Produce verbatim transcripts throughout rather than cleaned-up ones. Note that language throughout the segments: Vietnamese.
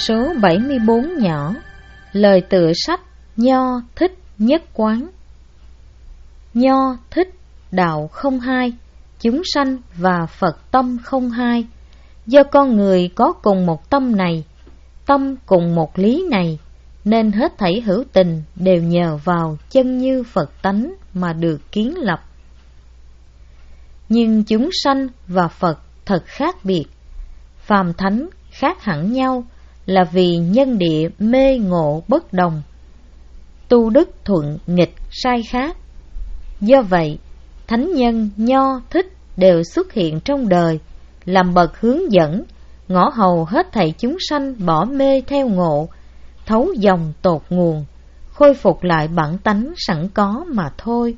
số bảy mươi bốn nhỏ. Lời tựa sách Nho thích nhất quán. Nho thích đạo không hai, chúng sanh và Phật tâm không hai. Do con người có cùng một tâm này, tâm cùng một lý này, nên hết thảy hữu tình đều nhờ vào chân như Phật tánh mà được kiến lập. Nhưng chúng sanh và Phật thật khác biệt, phàm thánh khác hẳn nhau là vì nhân địa mê ngộ bất đồng, tu đức thuận nghịch sai khác. Do vậy, thánh nhân Nho thích đều xuất hiện trong đời, làm bậc hướng dẫn, ngõ hầu hết thảy chúng sanh bỏ mê theo ngộ, thấu dòng tột nguồn, khôi phục lại bản tánh sẵn có mà thôi.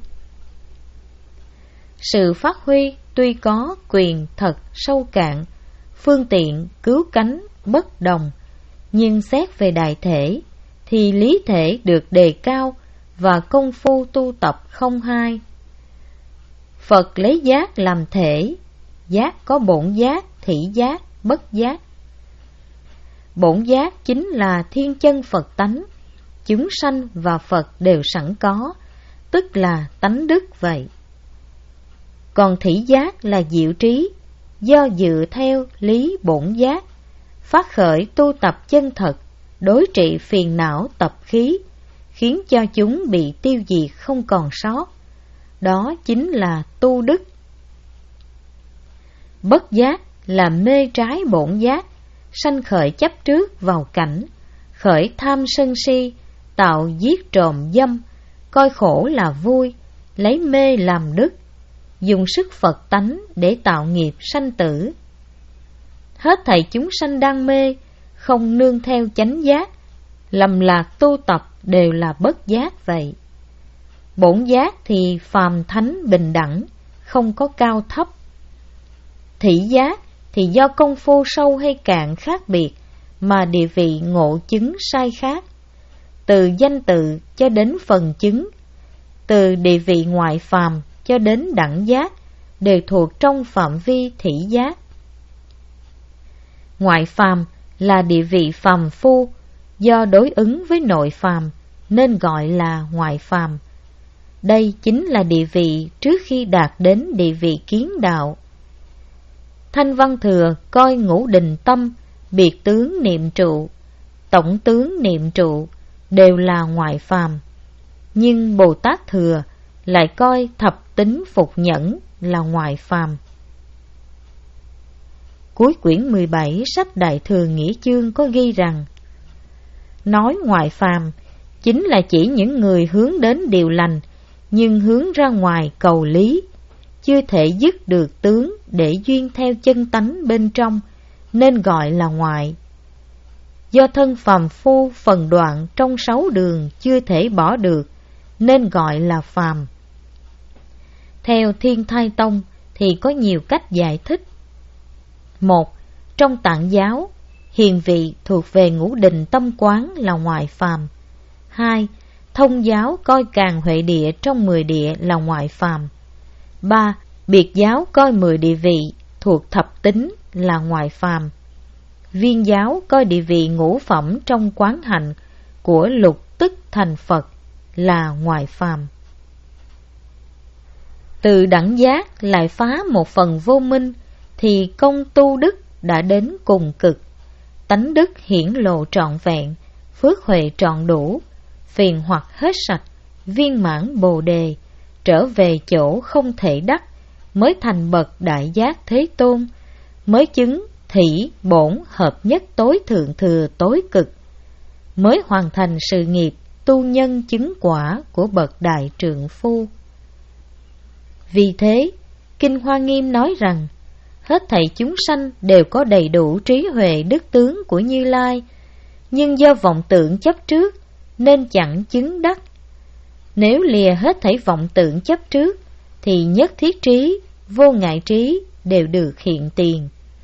Sự phát huy tuy có quyền thật sâu cạn, phương tiện cứu cánh bất đồng, nhưng xét về đại thể thì lý thể được đề cao và công phu tu tập không hai. Phật lấy giác làm thể, giác có bổn giác, thị giác, bất giác. Bổn giác chính là thiên chân Phật tánh, chúng sanh và Phật đều sẵn có, tức là tánh đức vậy. Còn thị giác là diệu trí, do dựa theo lý bổn giác, phát khởi tu tập chân thật, đối trị phiền não tập khí, khiến cho chúng bị tiêu diệt không còn sót. Đó chính là tu đức. Bất giác là mê trái bổn giác, sanh khởi chấp trước vào cảnh, khởi tham sân si, tạo giết trộm dâm, coi khổ là vui, lấy mê làm đức, dùng sức Phật tánh để tạo nghiệp sanh tử. Hết thảy chúng sanh đang mê, không nương theo chánh giác, lầm lạc tu tập đều là bất giác vậy. Bổn giác thì phàm thánh bình đẳng, không có cao thấp. Thị giác thì do công phu sâu hay cạn khác biệt mà địa vị ngộ chứng sai khác. Từ danh tự cho đến phần chứng, từ địa vị ngoại phàm cho đến đẳng giác, đều thuộc trong phạm vi thị giác. Ngoại phàm là địa vị phàm phu, do đối ứng với nội phàm nên gọi là ngoại phàm. Đây chính là địa vị trước khi đạt đến địa vị kiến đạo. Thanh Văn Thừa coi ngũ đình tâm, biệt tướng niệm trụ, tổng tướng niệm trụ đều là ngoại phàm. Nhưng Bồ Tát Thừa lại coi thập tính phục nhẫn là ngoại phàm. Cuối quyển mười bảy sách Đại Thừa Nghĩa Chương có ghi rằng, nói ngoại phàm chính là chỉ những người hướng đến điều lành, nhưng hướng ra ngoài cầu lý, chưa thể dứt được tướng để duyên theo chân tánh bên trong, nên gọi là ngoại. Do thân phàm phu phần đoạn trong sáu đường chưa thể bỏ được, nên gọi là phàm. Theo Thiên Thai Tông thì có nhiều cách giải thích. Một, trong Tạng giáo, hiền vị thuộc về ngũ đình tâm quán là ngoại phàm. Hai, Thông giáo coi Càn Huệ Địa trong mười địa là ngoại phàm. Ba, Biệt giáo coi mười địa vị thuộc thập tính là ngoại phàm. Viên giáo coi địa vị ngũ phẩm trong quán hạnh của lục tức thành Phật là ngoại phàm. Từ đẳng giác lại phá một phần vô minh thì công tu đức đã đến cùng cực, tánh đức hiển lộ trọn vẹn, phước huệ trọn đủ, phiền hoặc hết sạch, viên mãn bồ đề, trở về chỗ không thể đắc, mới thành bậc đại giác thế tôn, mới chứng thỉ bổn hợp nhất tối thượng thừa tối cực, mới hoàn thành sự nghiệp tu nhân chứng quả của bậc đại trượng phu. Vì thế, Kinh Hoa Nghiêm nói rằng, hết thảy chúng sanh đều có đầy đủ trí huệ đức tướng của Như Lai, nhưng do vọng tưởng chấp trước nên chẳng chứng đắc. Nếu lìa hết thảy vọng tưởng chấp trước thì nhất thiết trí, vô ngại trí đều được hiện tiền.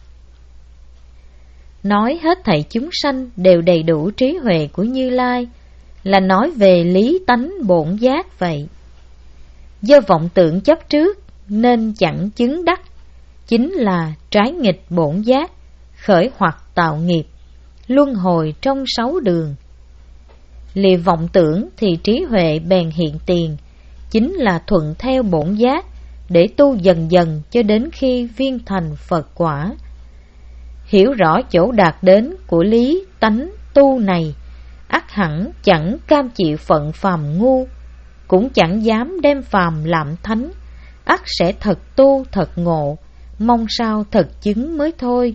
Nói hết thảy chúng sanh đều đầy đủ trí huệ của Như Lai là nói về lý tánh bổn giác vậy. Do vọng tưởng chấp trước nên chẳng chứng đắc, chính là trái nghịch bổn giác, khởi hoặc tạo nghiệp, luân hồi trong sáu đường. Lìa vọng tưởng thì trí huệ bèn hiện tiền, chính là thuận theo bổn giác, để tu dần dần cho đến khi viên thành Phật quả. Hiểu rõ chỗ đạt đến của lý tánh tu này, ắt hẳn chẳng cam chịu phận phàm ngu, cũng chẳng dám đem phàm làm thánh, ắt sẽ thật tu thật ngộ, mong sao thật chứng mới thôi.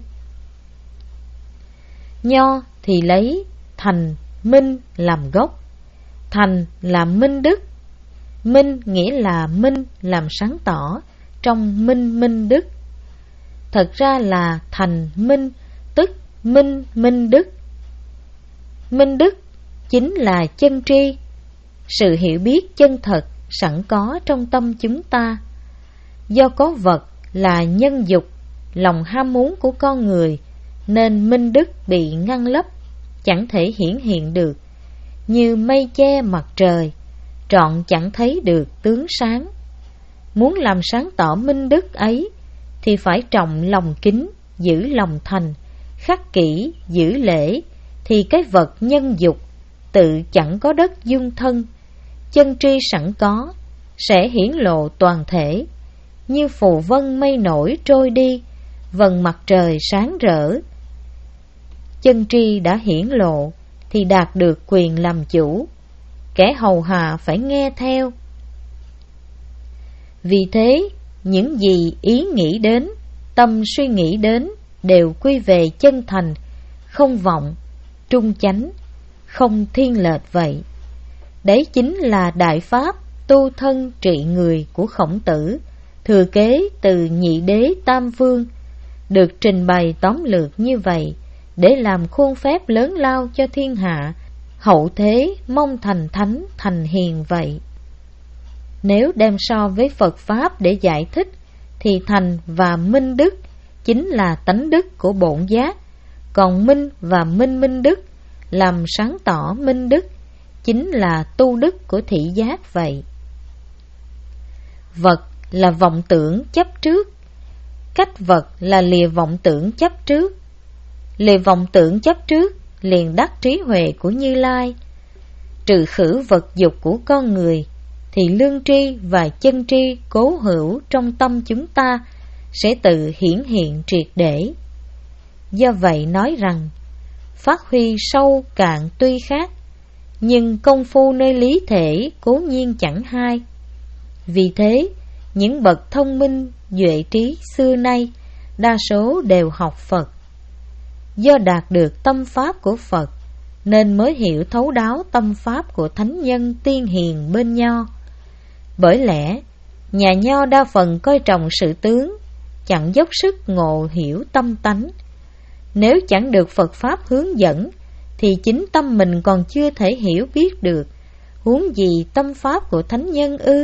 Nho thì lấy thành minh làm gốc. Thành là minh đức. Minh nghĩa là minh làm sáng tỏ, trong minh minh đức. Thật ra là thành minh, tức minh minh đức. Minh đức chính là chân tri, sự hiểu biết chân thật sẵn có trong tâm chúng ta. Do có vật là nhân dục, lòng ham muốn của con người, nên minh đức bị ngăn lấp, chẳng thể hiển hiện được, như mây che mặt trời, trọn chẳng thấy được tướng sáng. Muốn làm sáng tỏ minh đức ấy, thì phải trọng lòng kính, giữ lòng thành, khắc kỷ, giữ lễ, thì cái vật nhân dục tự chẳng có đất dung thân, chân tri sẵn có, sẽ hiển lộ toàn thể, như phù vân mây nổi trôi đi, vầng mặt trời sáng rỡ. Chân tri đã hiển lộ, thì đạt được quyền làm chủ, kẻ hầu hạ phải nghe theo. Vì thế, những gì ý nghĩ đến, tâm suy nghĩ đến, đều quy về chân thành, không vọng, trung chánh, không thiên lệch vậy. Đấy chính là đại pháp tu thân trị người của Khổng Tử, thừa kế từ nhị đế tam vương, được trình bày tóm lược như vậy, để làm khuôn phép lớn lao cho thiên hạ, hậu thế mong thành thánh thành hiền vậy. Nếu đem so với Phật Pháp để giải thích, thì thành và minh đức chính là tánh đức của bổn giác, còn minh và minh minh đức làm sáng tỏ minh đức chính là tu đức của thị giác vậy. Vật là vọng tưởng chấp trước, cách vật là lìa vọng tưởng chấp trước. Lìa vọng tưởng chấp trước liền đắc trí huệ của Như Lai. Trừ khử vật dục của con người, thì lương tri và chân tri cố hữu trong tâm chúng ta sẽ tự hiển hiện triệt để. Do vậy nói rằng, phát huy sâu cạn tuy khác, nhưng công phu nơi lý thể cố nhiên chẳng hai. Vì thế, những bậc thông minh, duệ trí xưa nay, đa số đều học Phật. Do đạt được tâm pháp của Phật, nên mới hiểu thấu đáo tâm pháp của thánh nhân tiên hiền bên Nho. Bởi lẽ, nhà Nho đa phần coi trọng sự tướng, chẳng dốc sức ngộ hiểu tâm tánh. Nếu chẳng được Phật Pháp hướng dẫn, thì chính tâm mình còn chưa thể hiểu biết được, huống gì tâm Pháp của thánh nhân ư?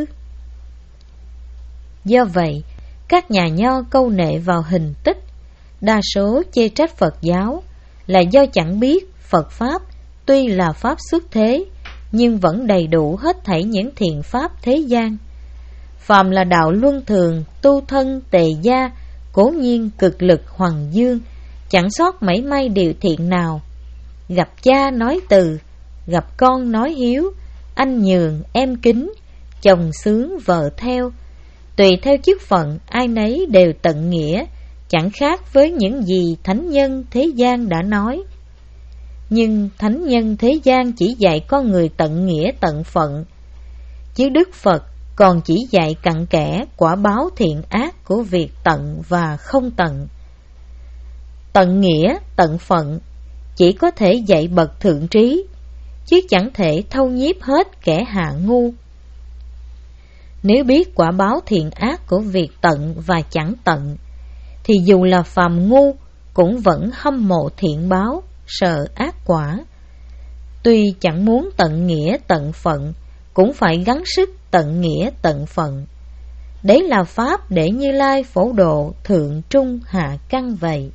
Do vậy, các nhà Nho câu nệ vào hình tích, đa số chê trách Phật giáo là do chẳng biết Phật Pháp tuy là Pháp xuất thế, nhưng vẫn đầy đủ hết thảy những thiện Pháp thế gian. Phàm là đạo luân thường, tu thân, tề gia, cố nhiên cực lực hoằng dương, chẳng sót mảy may điều thiện nào. Gặp cha nói từ, gặp con nói hiếu, anh nhường em kính, chồng sướng vợ theo. Tùy theo chức phận, ai nấy đều tận nghĩa, chẳng khác với những gì thánh nhân thế gian đã nói. Nhưng thánh nhân thế gian chỉ dạy con người tận nghĩa tận phận, chứ Đức Phật còn chỉ dạy cặn kẽ quả báo thiện ác của việc tận và không tận. Tận nghĩa, tận phận chỉ có thể dạy bậc thượng trí, chứ chẳng thể thâu nhiếp hết kẻ hạ ngu. Nếu biết quả báo thiện ác của việc tận và chẳng tận, thì dù là phàm ngu cũng vẫn hâm mộ thiện báo, sợ ác quả. Tuy chẳng muốn tận nghĩa tận phận, cũng phải gắng sức tận nghĩa tận phận. Đấy là pháp để Như Lai phổ độ thượng trung hạ căn vậy.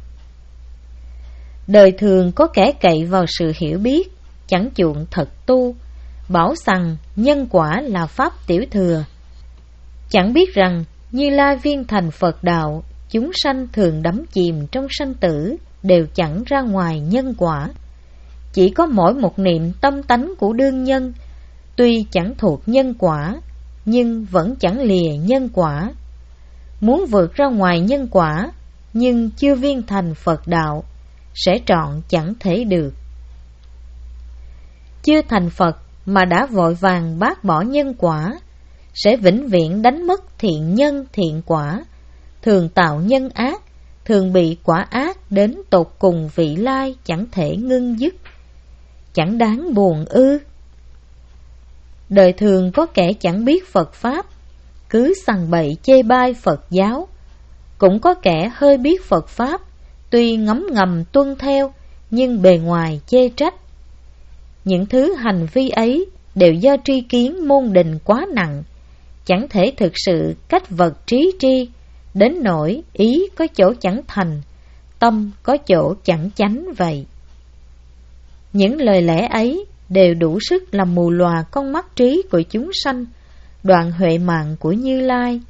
Đời thường có kẻ cậy vào sự hiểu biết, chẳng chuộng thật tu, bảo rằng nhân quả là pháp tiểu thừa. Chẳng biết rằng Như Lai viên thành Phật đạo, chúng sanh thường đắm chìm trong sanh tử, đều chẳng ra ngoài nhân quả. Chỉ có mỗi một niệm tâm tánh của đương nhân, tuy chẳng thuộc nhân quả, nhưng vẫn chẳng lìa nhân quả. Muốn vượt ra ngoài nhân quả, nhưng chưa viên thành Phật đạo, sẽ trọn chẳng thể được. Chưa thành Phật mà đã vội vàng bác bỏ nhân quả, sẽ vĩnh viễn đánh mất thiện nhân thiện quả, thường tạo nhân ác, thường bị quả ác đến tột cùng vị lai chẳng thể ngưng dứt. Chẳng đáng buồn ư? Đời thường có kẻ chẳng biết Phật Pháp, cứ sằng bậy chê bai Phật giáo. Cũng có kẻ hơi biết Phật Pháp, tuy ngấm ngầm tuân theo, nhưng bề ngoài chê trách. Những thứ hành vi ấy đều do tri kiến môn đình quá nặng, chẳng thể thực sự cách vật trí tri, đến nỗi ý có chỗ chẳng thành, tâm có chỗ chẳng chánh vậy. Những lời lẽ ấy đều đủ sức làm mù lòa con mắt trí của chúng sanh, đoạn huệ mạng của Như Lai.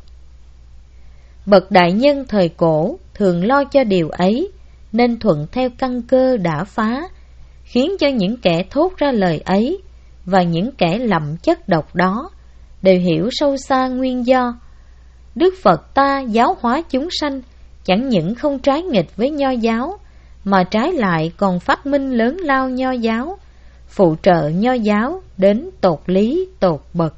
Bậc đại nhân thời cổ thường lo cho điều ấy, nên thuận theo căn cơ đã phá, khiến cho những kẻ thốt ra lời ấy và những kẻ lậm chất độc đó đều hiểu sâu xa nguyên do. Đức Phật ta giáo hóa chúng sanh chẳng những không trái nghịch với nho giáo, mà trái lại còn phát minh lớn lao nho giáo, phụ trợ nho giáo đến tột lý tột bậc.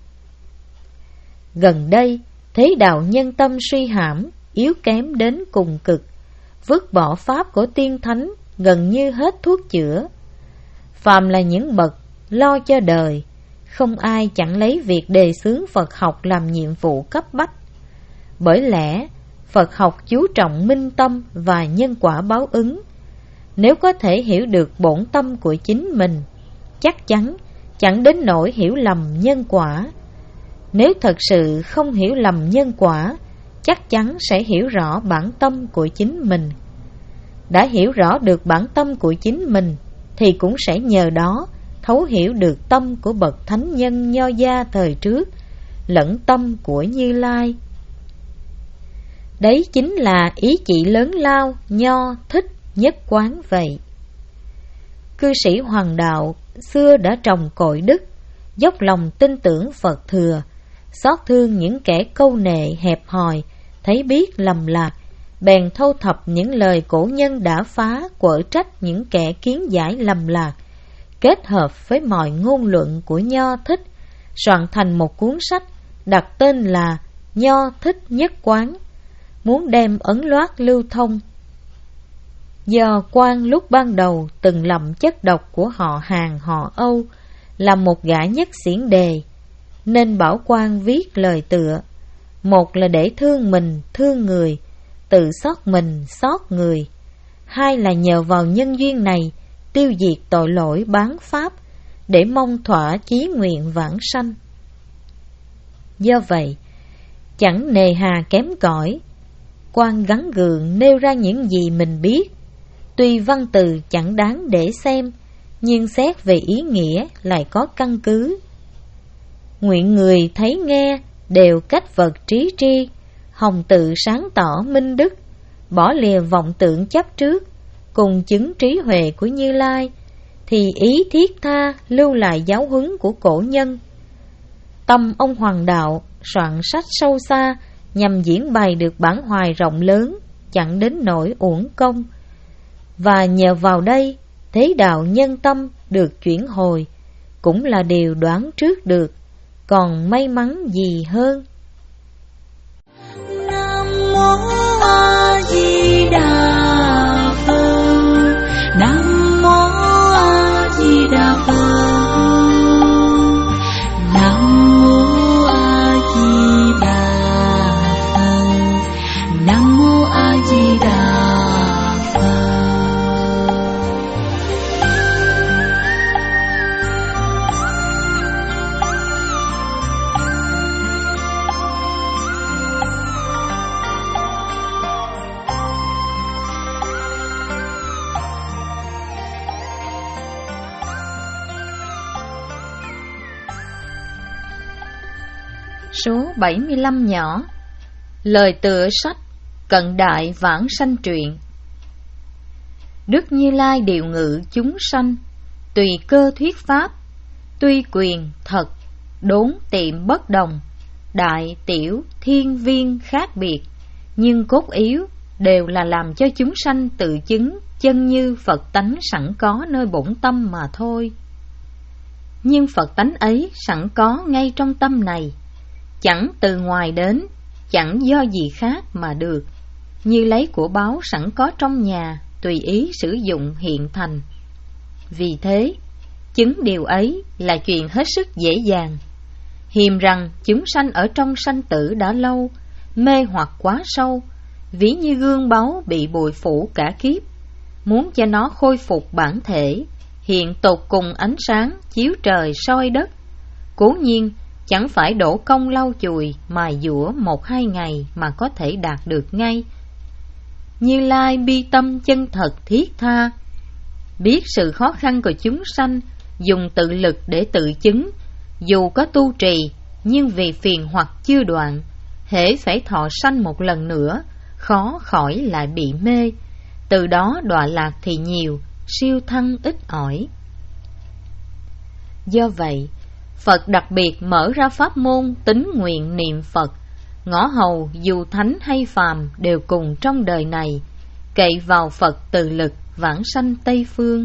Gần đây, thế đạo nhân tâm suy hãm, yếu kém đến cùng cực, vứt bỏ pháp của tiên thánh gần như hết thuốc chữa. Phàm là những bậc lo cho đời, không ai chẳng lấy việc đề xướng Phật học làm nhiệm vụ cấp bách. Bởi lẽ Phật học chú trọng minh tâm và nhân quả báo ứng. Nếu có thể hiểu được bổn tâm của chính mình, chắc chắn chẳng đến nỗi hiểu lầm nhân quả. Nếu thật sự không hiểu lầm nhân quả, chắc chắn sẽ hiểu rõ bản tâm của chính mình. Đã hiểu rõ được bản tâm của chính mình, thì cũng sẽ nhờ đó thấu hiểu được tâm của bậc thánh nhân nho gia thời trước, lẫn tâm của Như Lai. Đấy chính là ý chỉ lớn lao, nho, thích, nhất quán vậy. Cư sĩ Hoàng Đạo xưa đã trồng cội đức, dốc lòng tin tưởng Phật thừa, xót thương những kẻ câu nệ hẹp hòi, thấy biết lầm lạc, bèn thâu thập những lời cổ nhân đã phá, quở trách những kẻ kiến giải lầm lạc, kết hợp với mọi ngôn luận của Nho Thích, soạn thành một cuốn sách đặt tên là Nho Thích Nhất Quán, muốn đem ấn loát lưu thông. Do Quan lúc ban đầu từng lầm chất độc của họ Hàn họ Âu là một gã nhất xiển đề, nên bảo Quan viết lời tựa. Một là để thương mình thương người, tự xót mình xót người. Hai là nhờ vào nhân duyên này tiêu diệt tội lỗi bán pháp, để mong thỏa chí nguyện vãng sanh. Do vậy, chẳng nề hà kém cỏi, Quan gắn gượng nêu ra những gì mình biết. Tuy văn từ chẳng đáng để xem, nhưng xét về ý nghĩa lại có căn cứ. Nguyện người thấy nghe đều cách vật trí tri, hồng tự sáng tỏ minh đức, bỏ lìa vọng tượng chấp trước, cùng chứng trí huệ của Như Lai, thì ý thiết tha lưu lại giáo huấn của cổ nhân. Tâm ông Hoàng Đạo soạn sách sâu xa nhằm diễn bày được bản hoài rộng lớn, chẳng đến nỗi uổng công. Và nhờ vào đây, thế đạo nhân tâm được chuyển hồi, cũng là điều đoán trước được, còn may mắn gì hơn. Nam mô A Di Đà Phật. Nam mô A Di Đà Phật. Nam mô A Di Đà Phật. Nam mô A Di Đà Phật. Số bảy mươi lăm nhỏ. Lời tựa sách Cận Đại Vãng Sanh Truyện. Đức Như Lai điều ngự chúng sanh, tùy cơ thuyết pháp, tuy quyền thật, đốn tiệm bất đồng, đại tiểu thiên viên khác biệt, nhưng cốt yếu đều là làm cho chúng sanh tự chứng chân như Phật tánh sẵn có nơi bổn tâm mà thôi. Nhưng Phật tánh ấy sẵn có ngay trong tâm này, chẳng từ ngoài đến, chẳng do gì khác mà được, như lấy của báu sẵn có trong nhà, tùy ý sử dụng hiện thành. Vì thế, chứng điều ấy là chuyện hết sức dễ dàng. Hiềm rằng chúng sanh ở trong sanh tử đã lâu, mê hoặc quá sâu, ví như gương báu bị bụi phủ cả kiếp, muốn cho nó khôi phục bản thể, hiện tột cùng ánh sáng chiếu trời soi đất, cố nhiên chẳng phải đổ công lau chùi mài dũa một hai ngày mà có thể đạt được ngay. Như Lai bi tâm chân thật thiết tha, biết sự khó khăn của chúng sanh, dùng tự lực để tự chứng. Dù có tu trì, nhưng vì phiền hoặc chưa đoạn, hễ phải thọ sanh một lần nữa, khó khỏi lại bị mê. Từ đó đọa lạc thì nhiều, siêu thăng ít ỏi. Do vậy, Phật đặc biệt mở ra pháp môn tín nguyện niệm Phật. Ngõ hầu dù thánh hay phàm đều cùng trong đời này, cậy vào Phật từ lực vãng sanh Tây Phương.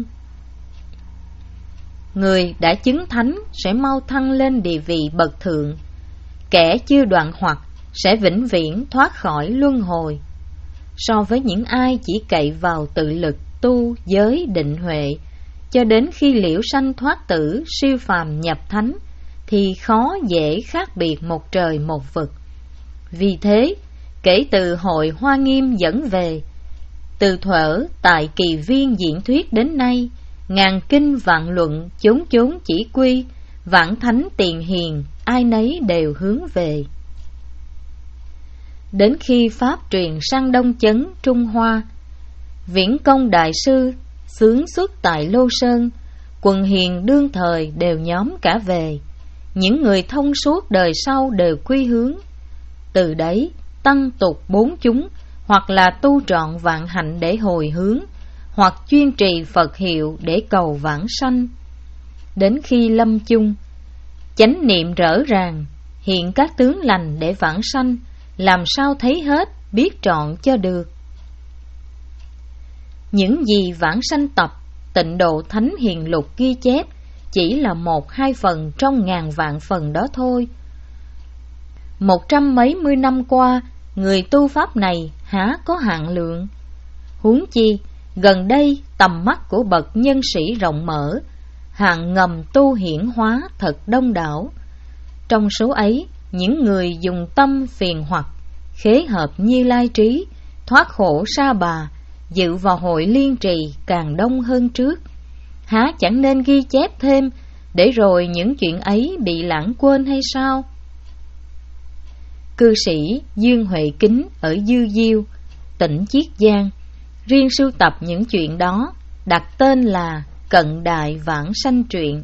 Người đã chứng thánh sẽ mau thăng lên địa vị bậc thượng, kẻ chưa đoạn hoặc sẽ vĩnh viễn thoát khỏi luân hồi. So với những ai chỉ cậy vào tự lực tu giới định huệ, cho đến khi liễu sanh thoát tử siêu phàm nhập thánh, thì khó dễ khác biệt một trời một vực. Vì thế, kể từ hội Hoa Nghiêm dẫn về, từ thuở tại Kỳ Viên diễn thuyết đến nay, ngàn kinh vạn luận chốn chốn chỉ quy, vãng thánh tiền hiền ai nấy đều hướng về. Đến khi pháp truyền sang Đông Chấn Trung Hoa, Viễn Công Đại Sư xướng xuất tại Lô Sơn, quần hiền đương thời đều nhóm cả về. Những người thông suốt đời sau đều quy hướng. Từ đấy tăng tục bốn chúng, hoặc là tu trọn vạn hạnh để hồi hướng, hoặc chuyên trì Phật hiệu để cầu vãng sanh. Đến khi lâm chung, chánh niệm rỡ ràng, hiện các tướng lành để vãng sanh, làm sao thấy hết, biết trọn cho được. Những gì vãng sanh tập, Tịnh Độ Thánh Hiền Lục ghi chép chỉ là một hai phần trong ngàn vạn phần đó thôi. Một trăm mấy mươi năm qua, người tu pháp này há có hạn lượng. Huống chi, gần đây tầm mắt của bậc nhân sĩ rộng mở, hạng ngầm tu hiển hóa thật đông đảo. Trong số ấy, những người dùng tâm phiền hoặc, khế hợp Như Lai trí, thoát khổ sa bà, dự vào hội liên trì càng đông hơn trước. Há chẳng nên ghi chép thêm, để rồi những chuyện ấy bị lãng quên hay sao? Cư sĩ Dương Huệ Kính ở Dư Diêu, tỉnh Chiết Giang, riêng sưu tập những chuyện đó, đặt tên là Cận Đại Vãng Sanh Truyện.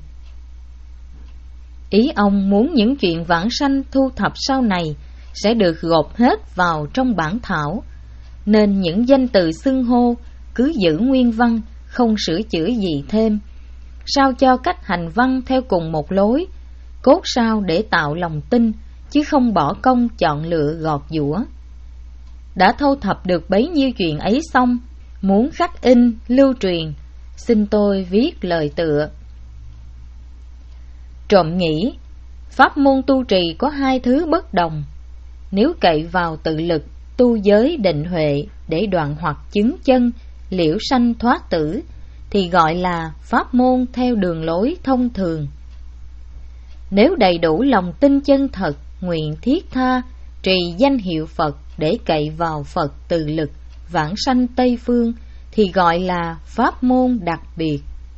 Ý ông muốn những chuyện vãng sanh thu thập sau này sẽ được gộp hết vào trong bản thảo, nên những danh từ xưng hô cứ giữ nguyên văn, không sửa chữa gì thêm, sao cho cách hành văn theo cùng một lối, cốt sao để tạo lòng tin, chứ không bỏ công chọn lựa gọt giũa. Đã thâu thập được bấy nhiêu chuyện ấy xong, muốn khắc in, lưu truyền, xin tôi viết lời tựa. Trộm nghĩ, pháp môn tu trì có hai thứ bất đồng. Nếu cậy vào tự lực, tu giới định huệ để đoạn hoặc chứng chân, liễu sanh thoát tử, thì gọi là pháp môn theo đường lối thông thường. Nếu đầy đủ lòng tin chân thật, nguyện thiết tha, trì danh hiệu Phật để cậy vào Phật từ lực, vãng sanh Tây Phương, thì gọi là pháp môn đặc biệt.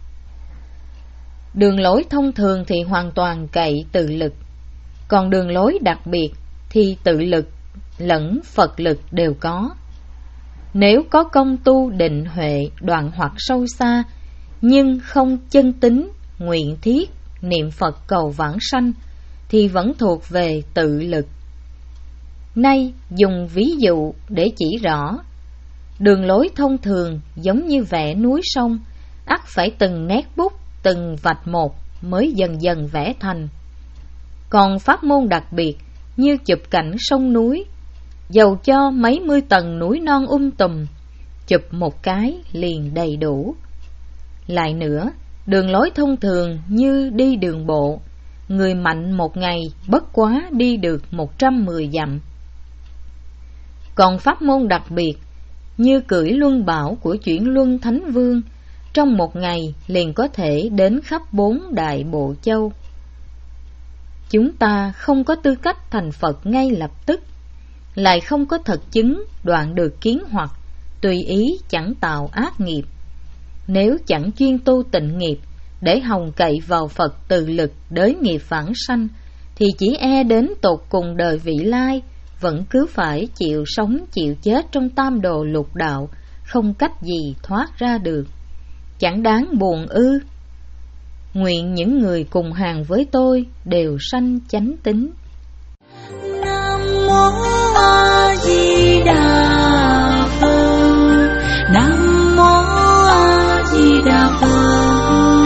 Đường lối thông thường thì hoàn toàn cậy tự lực, còn đường lối đặc biệt thì tự lực lẫn Phật lực đều có. Nếu có công tu định huệ đoạn hoặc sâu xa, nhưng không chân tín, nguyện thiết, niệm Phật cầu vãng sanh, thì vẫn thuộc về tự lực. Nay dùng ví dụ để chỉ rõ. Đường lối thông thường giống như vẽ núi sông, ắt phải từng nét bút, từng vạch một mới dần dần vẽ thành. Còn pháp môn đặc biệt như chụp cảnh sông núi, dầu cho mấy mươi tầng núi non um tùm, chụp một cái liền đầy đủ. Lại nữa, đường lối thông thường như đi đường bộ, người mạnh một ngày bất quá đi được một trăm mười dặm. Còn pháp môn đặc biệt như cưỡi luân bảo của Chuyển Luân Thánh Vương, trong một ngày liền có thể đến khắp bốn đại bộ châu. Chúng ta không có tư cách thành Phật ngay lập tức, lại không có thật chứng đoạn được kiến hoặc, tùy ý chẳng tạo ác nghiệp. Nếu chẳng chuyên tu tịnh nghiệp để hòng cậy vào Phật từ lực đới nghiệp vãng sanh, thì chỉ e đến tột cùng đời vị lai vẫn cứ phải chịu sống chịu chết trong tam đồ lục đạo, không cách gì thoát ra được. Chẳng đáng buồn ư? Nguyện những người cùng hàng với tôi đều sanh chánh tín. Nam mô A Di Đà Phật. Nam mô A Di Đà Phật.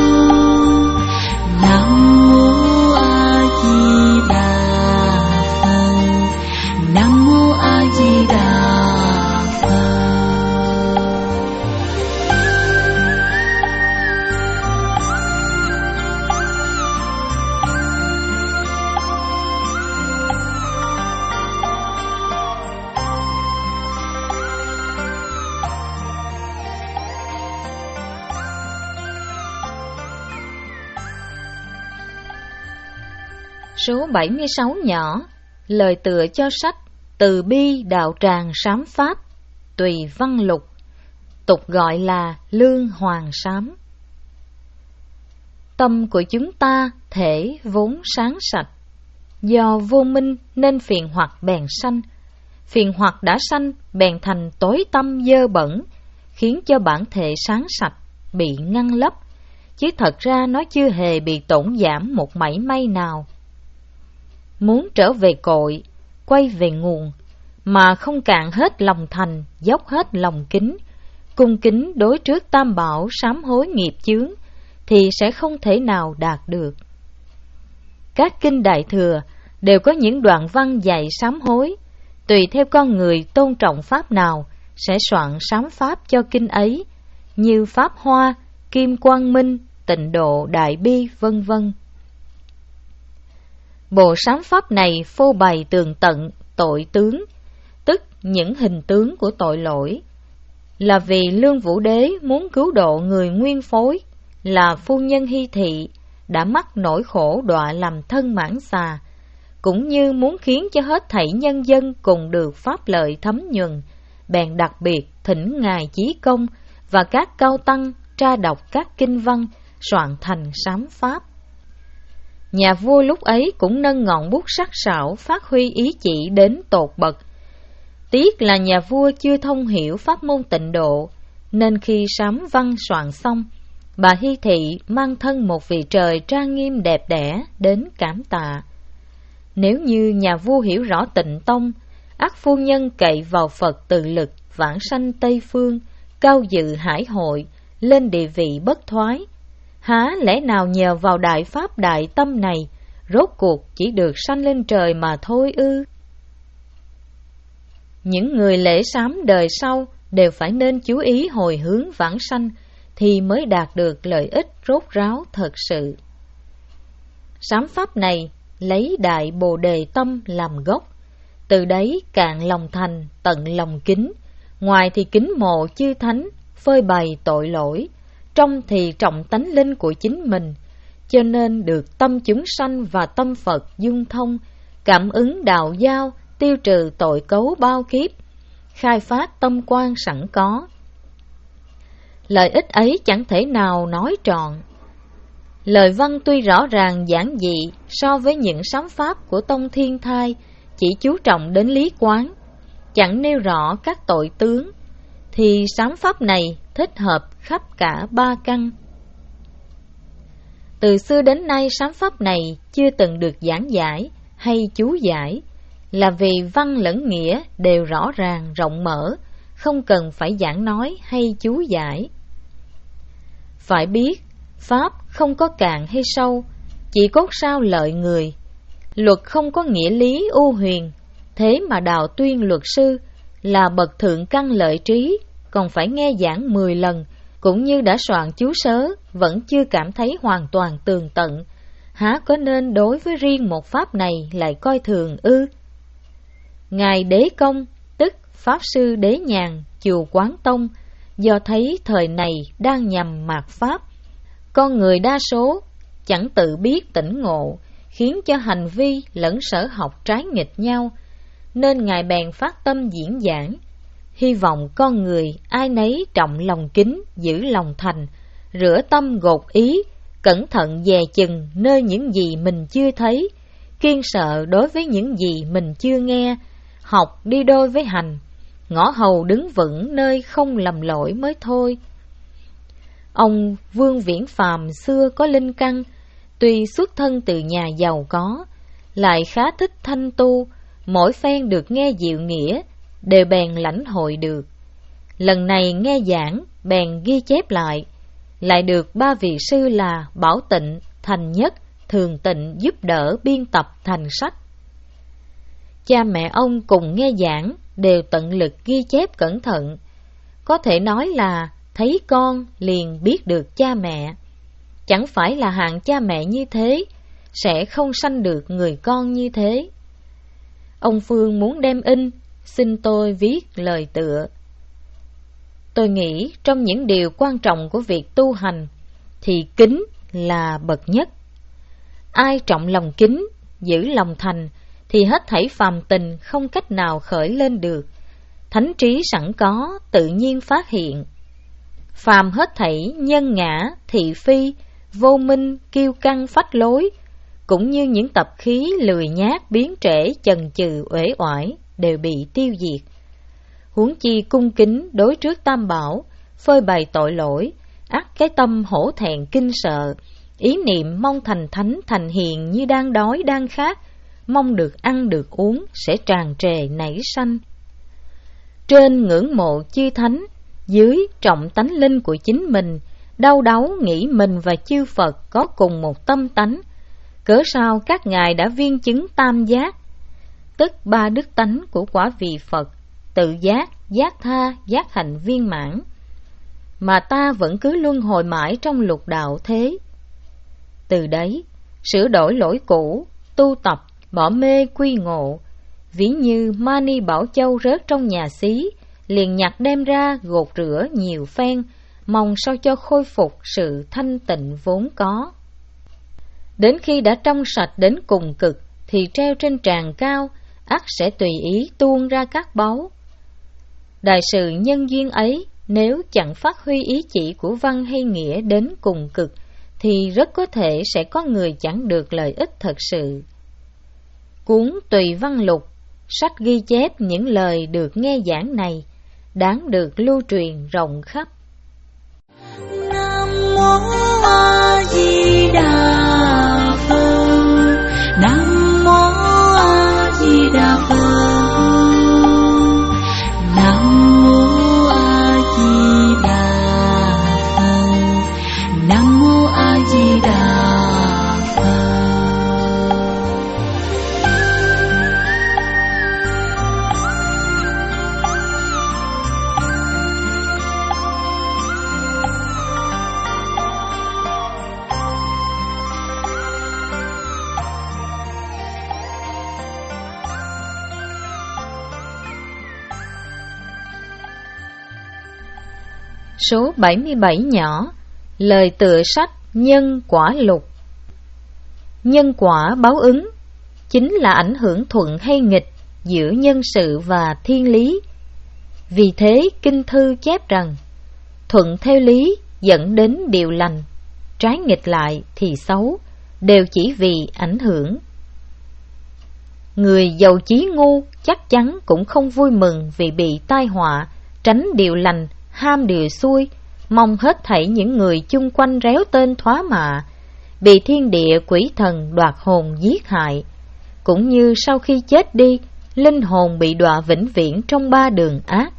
Nam mô A Di Đà Phật. Nam mô A Di Đà Phật. Số bảy mươi sáu nhỏ, lời tựa cho sách Từ bi đạo tràng sám pháp, tùy văn lục, tục gọi là lương hoàng sám. Tâm của chúng ta thể vốn sáng sạch, do vô minh nên phiền hoặc bèn sanh. Phiền hoặc đã sanh bèn thành tối tâm dơ bẩn, khiến cho bản thể sáng sạch bị ngăn lấp, chứ thật ra nó chưa hề bị tổn giảm một mảy may nào. Muốn trở về cội, quay về nguồn, mà không cạn hết lòng thành, dốc hết lòng kính, cung kính đối trước tam bảo sám hối nghiệp chướng, thì sẽ không thể nào đạt được. Các kinh Đại Thừa đều có những đoạn văn dạy sám hối, tùy theo con người tôn trọng pháp nào sẽ soạn sám pháp cho kinh ấy, như Pháp Hoa, Kim Quang Minh, Tịnh Độ, Đại Bi, vân vân. Bộ sám pháp này phô bày tường tận tội tướng, tức những hình tướng của tội lỗi, là vì Lương Vũ Đế muốn cứu độ người nguyên phối là phu nhân Hy Thị đã mắc nỗi khổ đọa làm thân mãn xà, cũng như muốn khiến cho hết thảy nhân dân cùng được pháp lợi thấm nhuần, bèn đặc biệt thỉnh ngài Chí Công và các cao tăng tra đọc các kinh văn, soạn thành sám pháp. Nhà vua lúc ấy cũng nâng ngọn bút sắc sảo phát huy ý chỉ đến tột bậc. Tiếc là nhà vua chưa thông hiểu pháp môn tịnh độ, nên khi sám văn soạn xong, bà Hy Thị mang thân một vị trời trang nghiêm đẹp đẽ đến cảm tạ. Nếu như nhà vua hiểu rõ tịnh tông, ắt phu nhân cậy vào Phật từ lực vãng sanh Tây Phương, cao dự hải hội, lên địa vị bất thoái. Há lẽ nào nhờ vào đại pháp đại tâm này, rốt cuộc chỉ được sanh lên trời mà thôi ư? Những người lễ sám đời sau đều phải nên chú ý hồi hướng vãng sanh, thì mới đạt được lợi ích rốt ráo thật sự. Sám pháp này lấy đại bồ đề tâm làm gốc, từ đấy cạn lòng thành, tận lòng kính, ngoài thì kính mộ chư thánh, phơi bày tội lỗi, trong thì trọng tánh linh của chính mình, cho nên được tâm chúng sanh và tâm Phật dung thông, cảm ứng đạo giao, tiêu trừ tội cấu bao kiếp, khai phát tâm quan sẵn có. Lợi ích ấy chẳng thể nào nói trọn. Lời văn tuy rõ ràng giản dị so với những sám pháp của Tông Thiên Thai, chỉ chú trọng đến lý quán, chẳng nêu rõ các tội tướng, thì sám pháp này thích hợp khắp cả ba căn. Từ xưa đến nay sám pháp này chưa từng được giảng giải hay chú giải, là vì văn lẫn nghĩa đều rõ ràng rộng mở, không cần phải giảng nói hay chú giải. Phải biết, pháp không có cạn hay sâu, chỉ cốt sao lợi người. Luật không có nghĩa lý u huyền, thế mà Đạo Tuyên luật sư là bậc thượng căn lợi trí, còn phải nghe giảng mười lần, cũng như đã soạn chú sớ, vẫn chưa cảm thấy hoàn toàn tường tận. Há có nên đối với riêng một pháp này lại coi thường ư? Ngài Đế Công, tức Pháp Sư Đế Nhàn, chùa Quán Tông, do thấy thời này đang nhằm mạt pháp, con người đa số chẳng tự biết tỉnh ngộ, khiến cho hành vi lẫn sở học trái nghịch nhau, nên Ngài bèn phát tâm diễn giảng, hy vọng con người ai nấy trọng lòng kính, giữ lòng thành, rửa tâm gột ý, cẩn thận dè chừng nơi những gì mình chưa thấy, kiên sợ đối với những gì mình chưa nghe, học đi đôi với hành, ngõ hầu đứng vững nơi không lầm lỗi mới thôi. Ông Vương Viễn Phàm xưa có linh căn, tuy xuất thân từ nhà giàu có, lại khá thích thanh tu, mỗi phen được nghe diệu nghĩa, đều bèn lãnh hội được. Lần này nghe giảng, bèn ghi chép lại, lại được ba vị sư là Bảo Tịnh, Thành Nhất, Thường Tịnh giúp đỡ biên tập thành sách. Cha mẹ ông cùng nghe giảng, đều tận lực ghi chép cẩn thận. Có thể nói là thấy con liền biết được cha mẹ. Chẳng phải là hạng cha mẹ như thế, sẽ không sanh được người con như thế. Ông Phương muốn đem in, xin tôi viết lời tựa. Tôi nghĩ trong những điều quan trọng của việc tu hành, thì kính là bậc nhất. Ai trọng lòng kính, giữ lòng thành, thì hết thảy phàm tình không cách nào khởi lên được. Thánh trí sẵn có, tự nhiên phát hiện. Phàm hết thảy nhân ngã, thị phi, vô minh, kiêu căng phách lối, cũng như những tập khí lười nhác, biến trễ, chần chừ, uể oải, đều bị tiêu diệt. Huống chi cung kính đối trước Tam Bảo, phơi bày tội lỗi, ắt cái tâm hổ thẹn kinh sợ, ý niệm mong thành thánh thành hiền như đang đói đang khát, mong được ăn được uống sẽ tràn trề nảy sanh. Trên ngưỡng mộ chư thánh, dưới trọng tánh linh của chính mình, đau đáu nghĩ mình và chư Phật có cùng một tâm tánh. Cớ sao các ngài đã viên chứng tam giác, tức ba đức tánh của quả vị Phật, tự giác, giác tha, giác hạnh viên mãn, mà ta vẫn cứ luân hồi mãi trong lục đạo thế. Từ đấy, sửa đổi lỗi cũ, tu tập, bỏ mê quy ngộ, ví như Mani Bảo Châu rớt trong nhà xí, liền nhặt đem ra gột rửa nhiều phen, mong sao cho khôi phục sự thanh tịnh vốn có. Đến khi đã trong sạch đến cùng cực, thì treo trên tràng cao, ắt sẽ tùy ý tuôn ra các báu. Đại sự nhân duyên ấy, nếu chẳng phát huy ý chỉ của văn hay nghĩa đến cùng cực, thì rất có thể sẽ có người chẳng được lợi ích thật sự. Cuốn Tùy Văn Lục, sách ghi chép những lời được nghe giảng này, đáng được lưu truyền rộng khắp. Nam mô A Di Đà Phật. Nam mô A Di Đà Phật. Nam mô A Di Đà Phật. Nam mô A Di Đà Phật. Số bảy mươi bảy nhỏ, lời tựa sách Nhân Quả Lục. Nhân quả báo ứng chính là ảnh hưởng thuận hay nghịch giữa nhân sự và thiên lý. Vì thế kinh thư chép rằng, thuận theo lý dẫn đến điều lành, trái nghịch lại thì xấu, đều chỉ vì ảnh hưởng. Người giàu chí ngu chắc chắn cũng không vui mừng vì bị tai họa, tránh điều lành, ham điều xuôi, mong hết thảy những người chung quanh réo tên thoá mạ, bị thiên địa quỷ thần đoạt hồn giết hại. Cũng như sau khi chết đi, linh hồn bị đọa vĩnh viễn trong ba đường ác,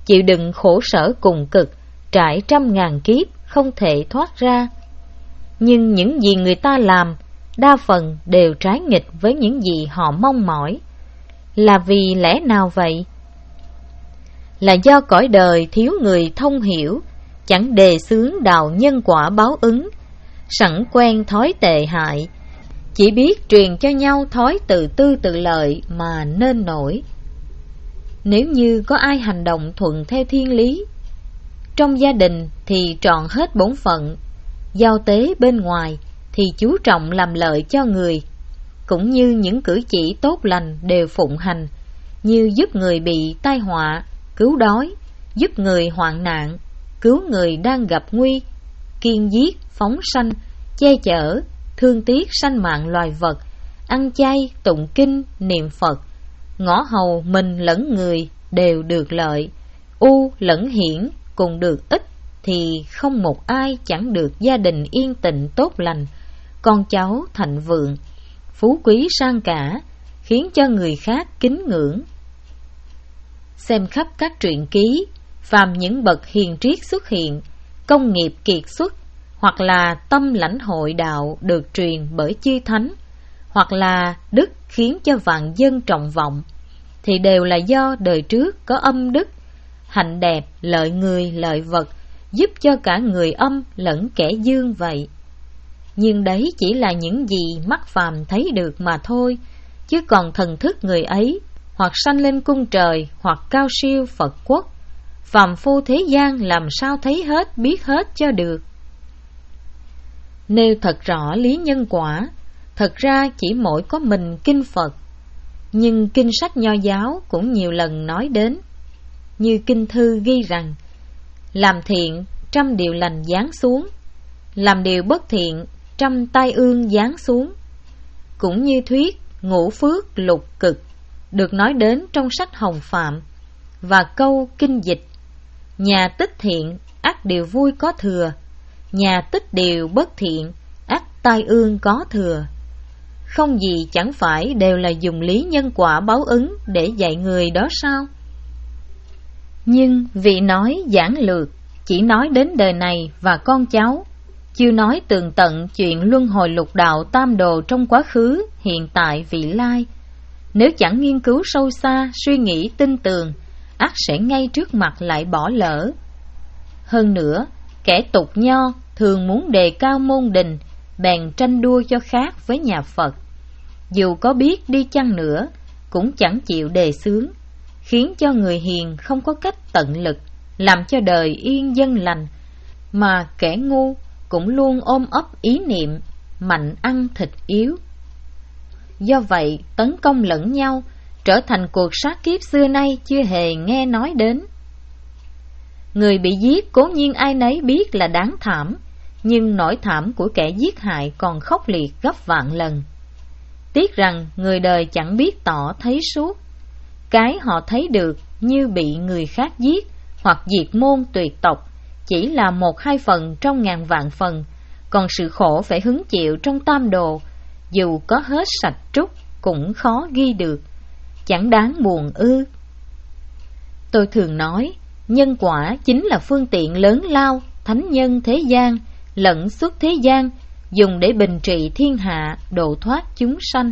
chịu đựng khổ sở cùng cực, trải trăm ngàn kiếp không thể thoát ra. Nhưng những gì người ta làm, đa phần đều trái nghịch với những gì họ mong mỏi. Là vì lẽ nào vậy? Là do cõi đời thiếu người thông hiểu, chẳng đề xướng đạo nhân quả báo ứng, sẵn quen thói tệ hại, chỉ biết truyền cho nhau thói tự tư tự lợi mà nên nổi. Nếu như có ai hành động thuận theo thiên lý, trong gia đình thì trọn hết bổn phận, giao tế bên ngoài thì chú trọng làm lợi cho người, cũng như những cử chỉ tốt lành đều phụng hành, như giúp người bị tai họa, cứu đói, giúp người hoạn nạn, cứu người đang gặp nguy, kiên giết, phóng sanh, che chở, thương tiếc sanh mạng loài vật, ăn chay, tụng kinh, niệm Phật, ngõ hầu mình lẫn người đều được lợi, u lẫn hiển cùng được ích, thì không một ai chẳng được gia đình yên tịnh tốt lành, con cháu thịnh vượng, phú quý sang cả, khiến cho người khác kính ngưỡng. Xem khắp truyện truyện ký, phàm những bậc hiền triết xuất hiện, công nghiệp kiệt xuất, hoặc là tâm lãnh hội đạo được truyền bởi chư thánh, hoặc là đức khiến cho vạn dân trọng vọng, thì đều là do đời trước có âm đức, hạnh đẹp, lợi người lợi vật, giúp cho cả người âm lẫn kẻ dương vậy. Nhưng đấy chỉ là những gì mắt phàm thấy được mà thôi, chứ còn thần thức người ấy hoặc sanh lên cung trời, hoặc cao siêu Phật quốc, phàm phu thế gian làm sao thấy hết biết hết cho được. Nêu thật rõ lý nhân quả, thật ra chỉ mỗi có mình kinh Phật, nhưng kinh sách Nho giáo cũng nhiều lần nói đến. Như kinh thư ghi rằng, làm thiện trăm điều lành giáng xuống, làm điều bất thiện trăm tai ương giáng xuống. Cũng như thuyết ngũ phước lục cực được nói đến trong sách Hồng Phạm, và câu kinh dịch, nhà tích thiện ắt điều vui có thừa, nhà tích điều bất thiện ắt tai ương có thừa. Không gì chẳng phải đều là dùng lý nhân quả báo ứng để dạy người đó sao? Nhưng vị nói giản lược, chỉ nói đến đời này và con cháu, chưa nói tường tận chuyện luân hồi lục đạo tam đồ trong quá khứ, hiện tại, vị lai. Nếu chẳng nghiên cứu sâu xa, suy nghĩ tinh tường, ắt sẽ ngay trước mặt lại bỏ lỡ. Hơn nữa, kẻ tục nho thường muốn đề cao môn đình, bèn tranh đua cho khác với nhà Phật. Dù có biết đi chăng nữa, cũng chẳng chịu đề xướng, khiến cho người hiền không có cách tận lực làm cho đời yên dân lành, mà kẻ ngu cũng luôn ôm ấp ý niệm mạnh ăn thịt yếu. Do vậy, tấn công lẫn nhau trở thành cuộc sát kiếp xưa nay chưa hề nghe nói đến. Người bị giết cố nhiên ai nấy biết là đáng thảm, nhưng nỗi thảm của kẻ giết hại còn khốc liệt gấp vạn lần. Tiếc rằng người đời chẳng biết tỏ thấy suốt. Cái họ thấy được như bị người khác giết hoặc diệt môn tuyệt tộc chỉ là một hai phần trong ngàn vạn phần, còn sự khổ phải hứng chịu trong tam đồ, dù có hết sạch trúc cũng khó ghi được, chẳng đáng buồn ư. Tôi thường nói, nhân quả chính là phương tiện lớn lao thánh nhân thế gian lẫn xuất thế gian dùng để bình trị thiên hạ, độ thoát chúng sanh.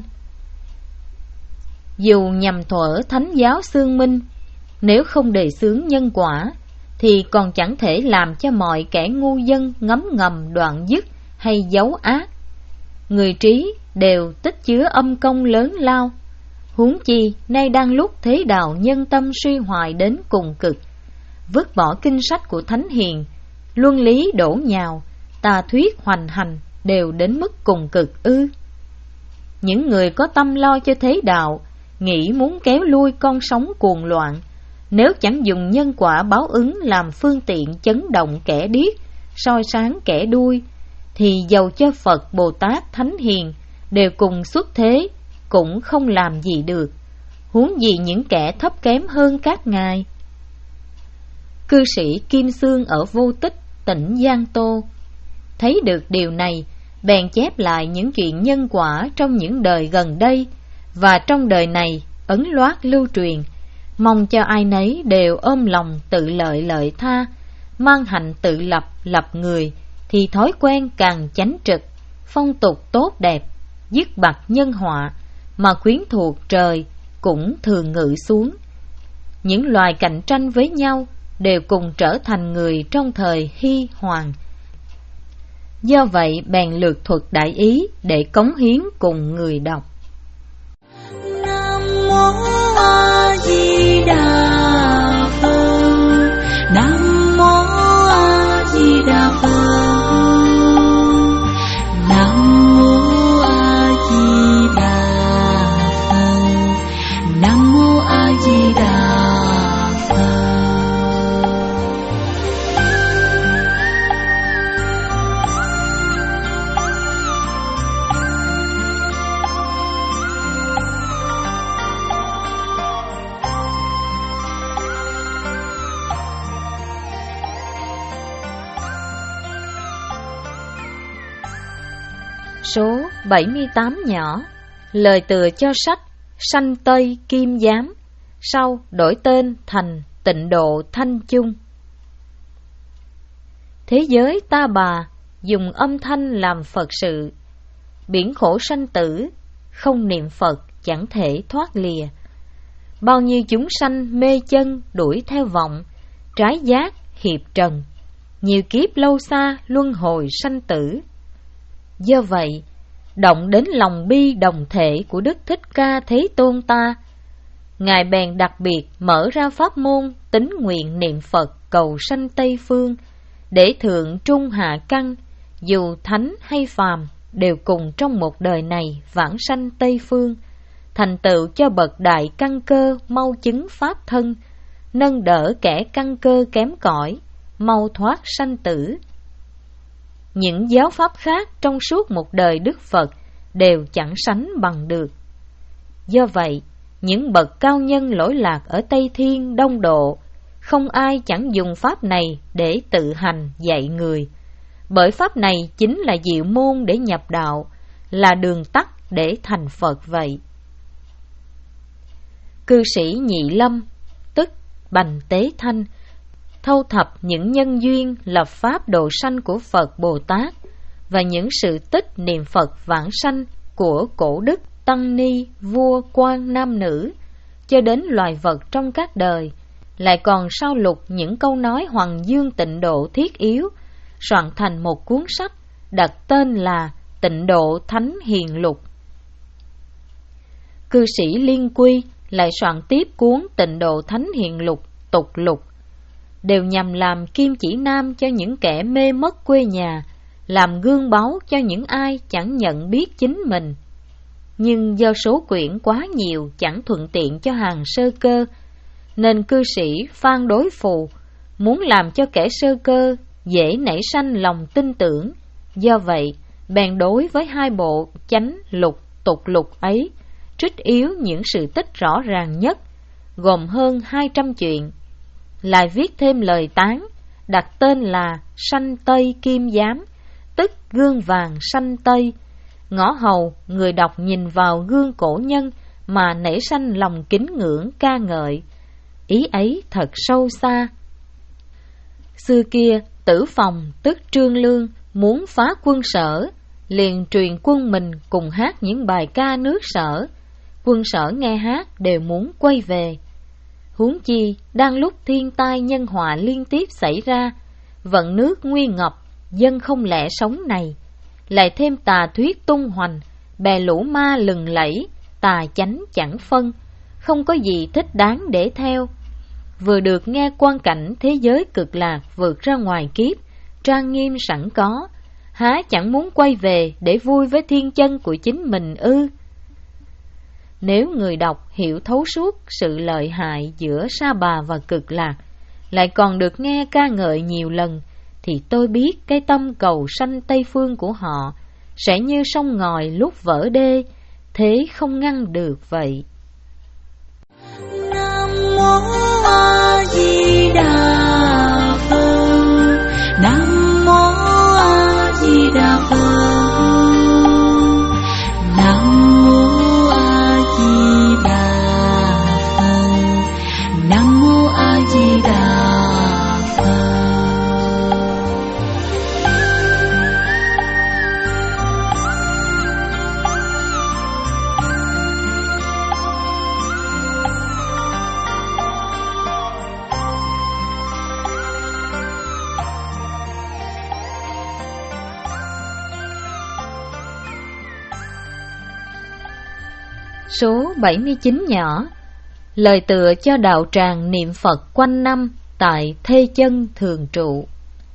Dù nhằm thuở thánh giáo xương minh, nếu không đề xướng nhân quả thì còn chẳng thể làm cho mọi kẻ ngu dân ngấm ngầm đoạn dứt hay giấu ác. Người trí đều tích chứa âm công lớn lao, huống chi nay đang lúc thế đạo nhân tâm suy hoại đến cùng cực, vứt bỏ kinh sách của thánh hiền, luân lý đổ nhào, tà thuyết hoành hành đều đến mức cùng cực ư. Những người có tâm lo cho thế đạo, nghĩ muốn kéo lui con sóng cuồng loạn, nếu chẳng dùng nhân quả báo ứng làm phương tiện chấn động kẻ điếc, soi sáng kẻ đuôi, thì dầu cho Phật, Bồ Tát, Thánh Hiền đều cùng xuất thế, cũng không làm gì được, huống gì những kẻ thấp kém hơn các ngài. Cư sĩ Kim Xương ở Vô Tích, tỉnh Giang Tô, thấy được điều này, bèn chép lại những chuyện nhân quả trong những đời gần đây và trong đời này ấn loát lưu truyền, mong cho ai nấy đều ôm lòng tự lợi lợi tha, mang hạnh tự lập lập người, thì thói quen càng chánh trực, phong tục tốt đẹp, dứt bặt nhân họa, mà quyến thuộc trời cũng thường ngự xuống. Những loài cạnh tranh với nhau đều cùng trở thành người trong thời Hy Hoàng. Do vậy bèn lược thuật đại ý để cống hiến cùng người đọc. Nam mô A Di Đà Phật. Nam mô A Di Đà Phật. Nam mô A Di Đà Phật. Nam mô A Di Đà Phật. Số bảy mươi tám nhỏ, lời tựa cho sách Sanh Tây Kim Giám, sau đổi tên thành Tịnh Độ Thanh Chung. Thế giới ta bà dùng âm thanh làm Phật sự, biển khổ sanh tử, không niệm Phật chẳng thể thoát lìa. Bao nhiêu chúng sanh mê chân đuổi theo vọng, trái giác hiệp trần, nhiều kiếp lâu xa luân hồi sanh tử. Do vậy, động đến lòng bi đồng thể của Đức Thích Ca Thế Tôn ta, Ngài bèn đặc biệt mở ra pháp môn tín nguyện niệm Phật cầu sanh Tây Phương, để thượng trung hạ căn, dù thánh hay phàm, đều cùng trong một đời này vãng sanh Tây Phương, thành tựu cho bậc đại căn cơ mau chứng pháp thân, nâng đỡ kẻ căn cơ kém cỏi, mau thoát sanh tử. Những giáo pháp khác trong suốt một đời Đức Phật đều chẳng sánh bằng được. Do vậy, những bậc cao nhân lỗi lạc ở Tây Thiên Đông Độ, không ai chẳng dùng pháp này để tự hành dạy người. Bởi pháp này chính là diệu môn để nhập đạo, là đường tắt để thành Phật vậy. Cư sĩ Nhị Lâm, tức Bành Tế Thanh, thâu thập những nhân duyên lập pháp độ sanh của Phật Bồ Tát và những sự tích niệm Phật vãng sanh của cổ đức tăng ni, vua, quan, nam nữ, cho đến loài vật trong các đời, lại còn sao lục những câu nói hoàng dương tịnh độ thiết yếu, soạn thành một cuốn sách đặt tên là Tịnh Độ Thánh Hiền Lục. Cư sĩ Liên Quy lại soạn tiếp cuốn Tịnh Độ Thánh Hiền Lục, Tục Lục, đều nhằm làm kim chỉ nam cho những kẻ mê mất quê nhà, làm gương báu cho những ai chẳng nhận biết chính mình. Nhưng do số quyển quá nhiều chẳng thuận tiện cho hàng sơ cơ, nên cư sĩ Phan Đối Phù muốn làm cho kẻ sơ cơ dễ nảy sanh lòng tin tưởng. Do vậy, bèn đối với hai bộ chánh lục, tục lục ấy, trích yếu những sự tích rõ ràng nhất, gồm hơn hai trăm chuyện, lại viết thêm lời tán, đặt tên là Sanh Tây Kim Giám, tức gương vàng sanh Tây. Ngõ hầu người đọc nhìn vào gương cổ nhân mà nảy sanh lòng kính ngưỡng ca ngợi. Ý ấy thật sâu xa. Xưa kia Tử Phòng tức Trương Lương muốn phá quân Sở, liền truyền quân mình cùng hát những bài ca nước Sở. Quân Sở nghe hát đều muốn quay về. Huống chi đang lúc thiên tai nhân họa liên tiếp xảy ra, vận nước nguy ngập, dân không lẽ sống này, lại thêm tà thuyết tung hoành, bè lũ ma lừng lẫy, tà chánh chẳng phân, không có gì thích đáng để theo. Vừa được nghe quang cảnh thế giới cực lạc vượt ra ngoài kiếp, trang nghiêm sẵn có, há chẳng muốn quay về để vui với thiên chân của chính mình ư? Nếu người đọc hiểu thấu suốt sự lợi hại giữa sa bà và cực lạc, lại còn được nghe ca ngợi nhiều lần, thì tôi biết cái tâm cầu sanh Tây Phương của họ sẽ như sông ngòi lúc vỡ đê, thế không ngăn được vậy. Nam mô A Di Đà Phật. Nam mô A Di Đà Phật. Nam mô A Di Đà Phật. Số bảy mươi chín nhỏ, lời tựa cho đạo tràng niệm Phật quanh năm tại Thê Chân Thường Trụ.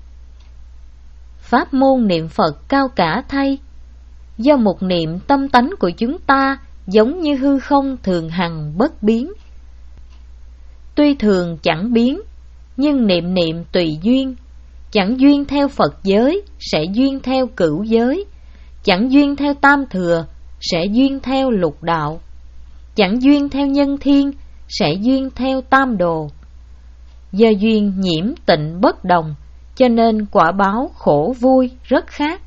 Pháp môn niệm Phật cao cả thay, do một niệm tâm tánh của chúng ta giống như hư không thường hằng bất biến. Tuy thường chẳng biến, nhưng niệm niệm tùy duyên, chẳng duyên theo Phật giới, sẽ duyên theo cửu giới, chẳng duyên theo tam thừa, sẽ duyên theo lục đạo, chẳng duyên theo nhân thiên, sẽ duyên theo tam đồ. Do duyên nhiễm tịnh bất đồng, cho nên quả báo khổ vui rất khác.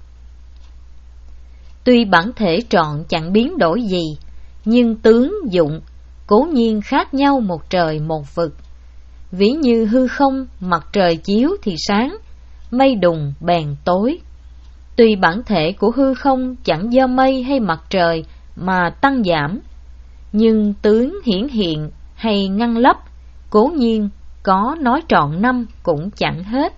Tuy bản thể trọn chẳng biến đổi gì, nhưng tướng dụng cố nhiên khác nhau một trời một vực. Ví như hư không, mặt trời chiếu thì sáng, mây đùng bèn tối. Tuy bản thể của hư không chẳng do mây hay mặt trời mà tăng giảm, nhưng tướng hiển hiện hay ngăn lấp, cố nhiên có nói trọn năm cũng chẳng hết.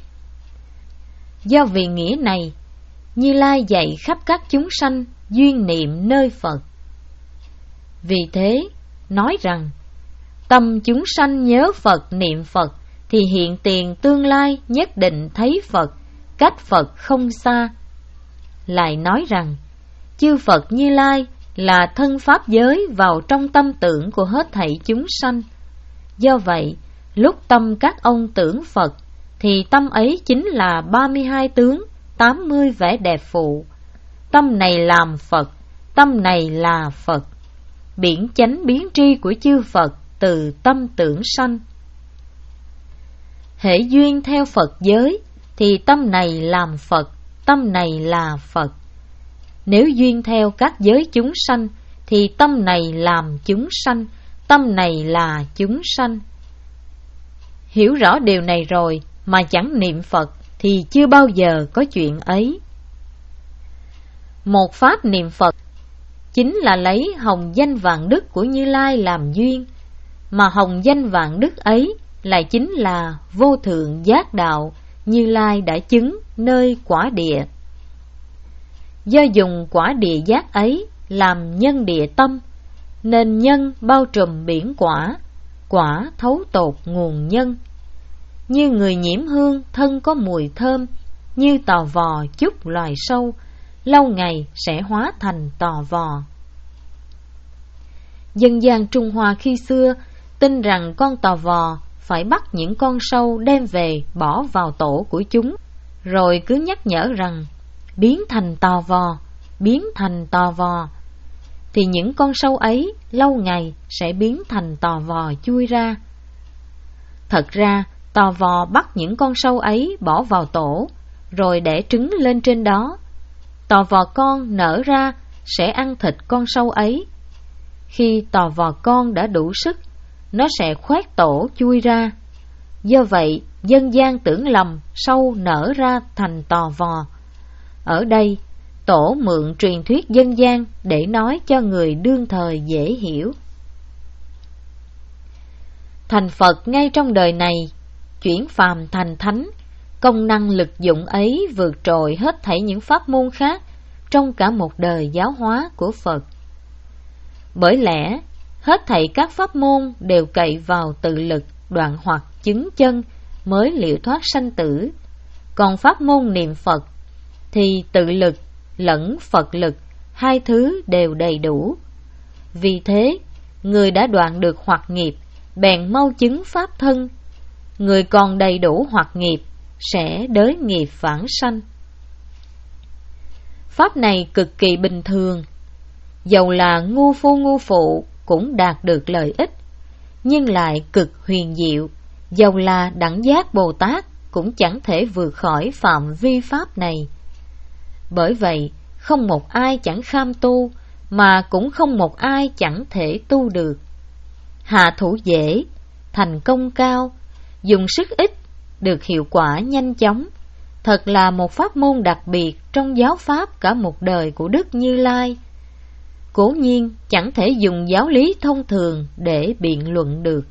Do vì nghĩa này, Như Lai dạy khắp các chúng sanh duyên niệm nơi Phật. Vì thế, nói rằng, tâm chúng sanh nhớ Phật niệm Phật, thì hiện tiền tương lai nhất định thấy Phật, cách Phật không xa. Lại nói rằng, chư Phật Như Lai là thân pháp giới vào trong tâm tưởng của hết thảy chúng sanh. Do vậy, lúc tâm các ông tưởng Phật, thì tâm ấy chính là ba mươi hai tướng, tám mươi vẻ đẹp phụ. Tâm này làm Phật, tâm này là Phật. Biển chánh biến tri của chư Phật từ tâm tưởng sanh. Hễ duyên theo Phật giới, thì tâm này làm Phật, tâm này là Phật. Nếu duyên theo các giới chúng sanh, thì tâm này làm chúng sanh, tâm này là chúng sanh. Hiểu rõ điều này rồi mà chẳng niệm Phật thì chưa bao giờ có chuyện ấy. Một pháp niệm Phật chính là lấy hồng danh vạn đức của Như Lai làm duyên, mà hồng danh vạn đức ấy lại chính là vô thượng giác đạo Như Lai đã chứng nơi quả địa. Do dùng quả địa giác ấy làm nhân địa tâm, nên nhân bao trùm biển quả, quả thấu tột nguồn nhân. Như người nhiễm hương thân có mùi thơm, như tò vò chút loài sâu, lâu ngày sẽ hóa thành tò vò. Dân gian Trung Hoa khi xưa tin rằng con tò vò phải bắt những con sâu đem về bỏ vào tổ của chúng, rồi cứ nhắc nhở rằng biến thành tò vò, biến thành tò vò, thì những con sâu ấy lâu ngày sẽ biến thành tò vò chui ra. Thật ra, tò vò bắt những con sâu ấy bỏ vào tổ, rồi đẻ trứng lên trên đó. Tò vò con nở ra sẽ ăn thịt con sâu ấy. Khi tò vò con đã đủ sức, nó sẽ khoét tổ chui ra. Do vậy, dân gian tưởng lầm sâu nở ra thành tò vò. Ở đây, tổ mượn truyền thuyết dân gian để nói cho người đương thời dễ hiểu. Thành Phật ngay trong đời này, chuyển phàm thành thánh, công năng lực dụng ấy vượt trội hết thảy những pháp môn khác trong cả một đời giáo hóa của Phật. Bởi lẽ, hết thảy các pháp môn đều cậy vào tự lực đoạn hoặc chứng chân mới liệu thoát sanh tử. Còn pháp môn niệm Phật thì tự lực lẫn Phật lực, hai thứ đều đầy đủ. Vì thế, người đã đoạn được hoặc nghiệp, bèn mau chứng pháp thân. Người còn đầy đủ hoặc nghiệp, sẽ đới nghiệp vãng sanh. Pháp này cực kỳ bình thường, dầu là ngu phu ngu phụ cũng đạt được lợi ích, nhưng lại cực huyền diệu, dầu là đẳng giác Bồ Tát cũng chẳng thể vượt khỏi phạm vi pháp này. Bởi vậy, không một ai chẳng kham tu, mà cũng không một ai chẳng thể tu được. Hạ thủ dễ, thành công cao, dùng sức ít, được hiệu quả nhanh chóng. Thật là một pháp môn đặc biệt trong giáo pháp cả một đời của Đức Như Lai. Cố nhiên chẳng thể dùng giáo lý thông thường để biện luận được.